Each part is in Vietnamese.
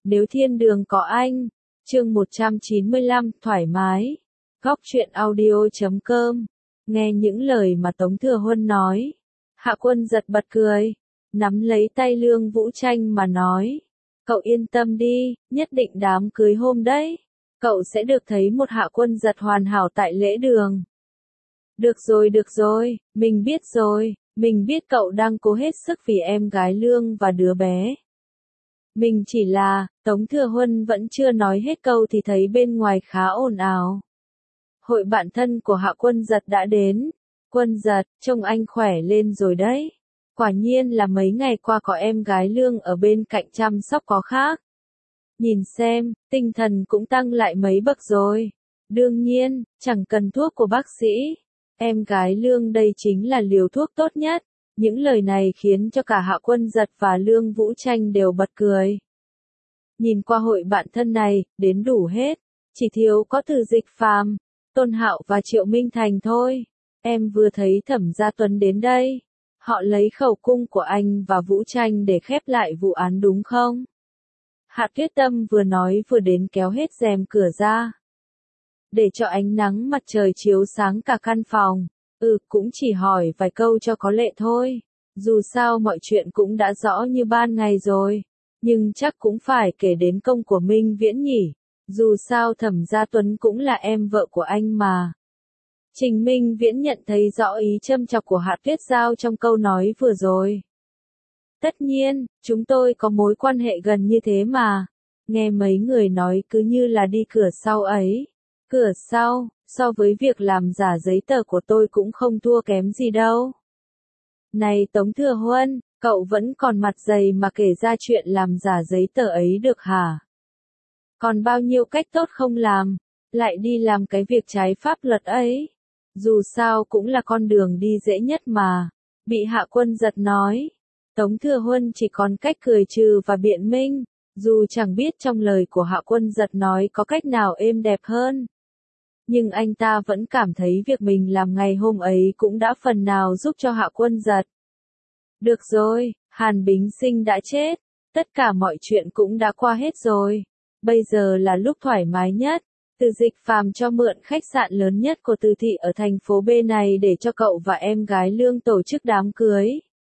Nếu thiên đường có anh. Chương 195, thoải mái. Góc truyện audio.com. Nghe những lời mà Tống Thừa Huân nói. Hạ Quân giật bật cười. Nắm lấy tay Lương Vũ Tranh mà nói. Cậu yên tâm đi, nhất định đám cưới hôm đấy. Cậu sẽ được thấy một Hạ Quân giật hoàn hảo tại lễ đường. Được rồi, mình biết rồi. Mình biết cậu đang cố hết sức vì em gái Lương và đứa bé. Mình chỉ là, Tống Thừa Huân vẫn chưa nói hết câu thì thấy bên ngoài khá ồn ào. Hội bạn thân của Hạ Quân giật đã đến. Quân giật, trông anh khỏe lên rồi đấy. Quả nhiên là mấy ngày qua có em gái Lương ở bên cạnh chăm sóc có khác. Nhìn xem, tinh thần cũng tăng lại mấy bậc rồi. Đương nhiên, chẳng cần thuốc của bác sĩ. Em gái Lương đây chính là liều thuốc tốt nhất. Những lời này khiến cho cả Hạ Quân giật và Lương Vũ Tranh đều bật cười. Nhìn qua hội bạn thân này, đến đủ hết. Chỉ thiếu có Từ Dịch Phàm, Tôn Hạo và Triệu Minh Thành thôi. Em vừa thấy Thẩm Gia Tuấn đến đây. Họ lấy khẩu cung của anh và Vũ Tranh để khép lại vụ án đúng không? Hạ Tuyết Tâm vừa nói vừa đến kéo hết rèm cửa ra. Để cho ánh nắng mặt trời chiếu sáng cả căn phòng. Cũng chỉ hỏi vài câu cho có lệ thôi. Dù sao mọi chuyện cũng đã rõ như ban ngày rồi. Nhưng chắc cũng phải kể đến công của Minh Viễn nhỉ. Dù sao Thẩm Gia Tuấn cũng là em vợ của anh mà. Trình Minh Viễn nhận thấy rõ ý châm chọc của Hạ Tuyết Giao trong câu nói vừa rồi. Tất nhiên, chúng tôi có mối quan hệ gần như thế mà. Nghe mấy người nói cứ như là đi cửa sau ấy. Cửa sau, so với việc làm giả giấy tờ của tôi cũng không thua kém gì đâu. Này Tống Thừa Huân, cậu vẫn còn mặt dày mà kể ra chuyện làm giả giấy tờ ấy được hả? Còn bao nhiêu cách tốt không làm, lại đi làm cái việc trái pháp luật ấy. Dù sao cũng là con đường đi dễ nhất mà. Bị Hạ Quân giật nói. Tống Thừa Huân chỉ còn cách cười trừ và biện minh. Dù chẳng biết trong lời của Hạ Quân giật nói có cách nào êm đẹp hơn. Nhưng anh ta vẫn cảm thấy việc mình làm ngày hôm ấy cũng đã phần nào giúp cho Hạ Quân giật. Được rồi, Hàn Bính Sinh đã chết. Tất cả mọi chuyện cũng đã qua hết rồi. Bây giờ là lúc thoải mái nhất. Từ Dịch Phàm cho mượn khách sạn lớn nhất của Từ thị ở thành phố B này để cho cậu và em gái Lương tổ chức đám cưới.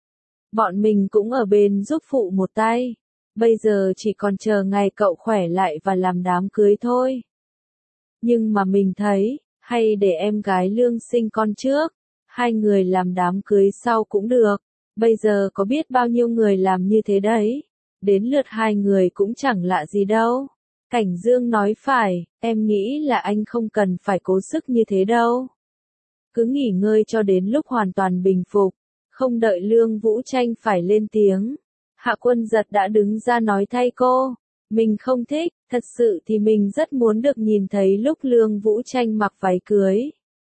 Bọn mình cũng ở bên giúp phụ một tay. Bây giờ chỉ còn chờ ngày cậu khỏe lại và làm đám cưới thôi. Nhưng mà mình thấy, hay để em gái Lương sinh con trước. Hai người làm đám cưới sau cũng được. Bây giờ có biết bao nhiêu người làm như thế đấy. Đến lượt hai người cũng chẳng lạ gì đâu. Cảnh Dương nói phải, em nghĩ là anh không cần phải cố sức như thế đâu. Cứ nghỉ ngơi cho đến lúc hoàn toàn bình phục, không đợi Lương Vũ Tranh phải lên tiếng. Hạ Quân giật đã đứng ra nói thay cô. Mình không thích, thật sự thì mình rất muốn được nhìn thấy lúc Lương Vũ Tranh mặc váy cưới.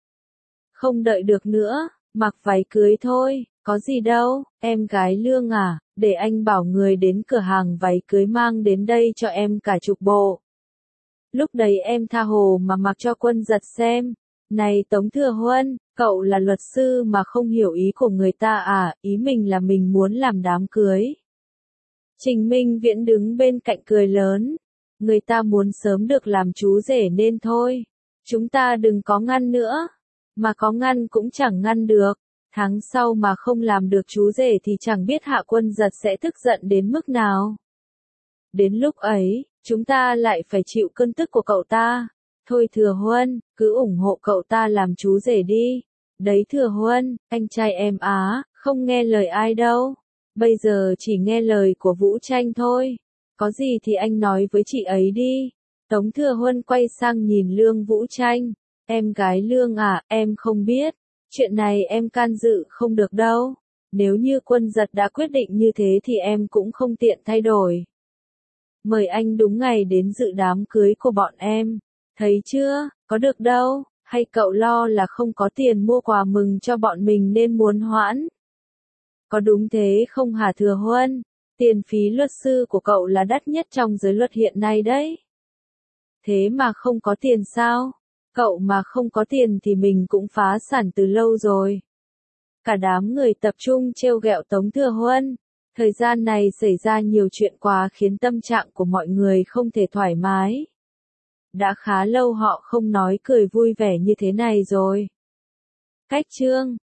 Không đợi được nữa, mặc váy cưới thôi, có gì đâu, em gái Lương à, để anh bảo người đến cửa hàng váy cưới mang đến đây cho em cả chục bộ. Lúc đấy em tha hồ mà mặc cho Quân giật xem. Này Tống Thừa Huân, cậu là luật sư mà không hiểu ý của người ta à, ý mình là mình muốn làm đám cưới. Trình Minh Viễn đứng bên cạnh cười lớn. Người ta muốn sớm được làm chú rể nên thôi. Chúng ta đừng có ngăn nữa. Mà có ngăn cũng chẳng ngăn được. Tháng sau mà không làm được chú rể thì chẳng biết Hạ Quân giật sẽ tức giận đến mức nào. Đến lúc ấy, chúng ta lại phải chịu cơn tức của cậu ta. Thôi Thừa Huân, cứ ủng hộ cậu ta làm chú rể đi. Đấy Thừa Huân, anh trai em á, không nghe lời ai đâu. Bây giờ chỉ nghe lời của Vũ Tranh thôi. Có gì thì anh nói với chị ấy đi. Tống Thừa Huân quay sang nhìn Lương Vũ Tranh. Em gái Lương à, em không biết. Chuyện này em can dự không được đâu. Nếu như Quân giật đã quyết định như thế thì em cũng không tiện thay đổi. Mời anh đúng ngày đến dự đám cưới của bọn em. Thấy chưa, có được đâu, hay cậu lo là không có tiền mua quà mừng cho bọn mình nên muốn hoãn? Có đúng thế không hả Thừa Huân? Tiền phí luật sư của cậu là đắt nhất trong giới luật hiện nay đấy. Thế mà không có tiền sao? Cậu mà không có tiền thì mình cũng phá sản từ lâu rồi. Cả đám người tập trung trêu ghẹo Tống Thừa Huân. Thời gian này xảy ra nhiều chuyện quá khiến tâm trạng của mọi người không thể thoải mái. Đã khá lâu họ không nói cười vui vẻ như thế này rồi. Cách chương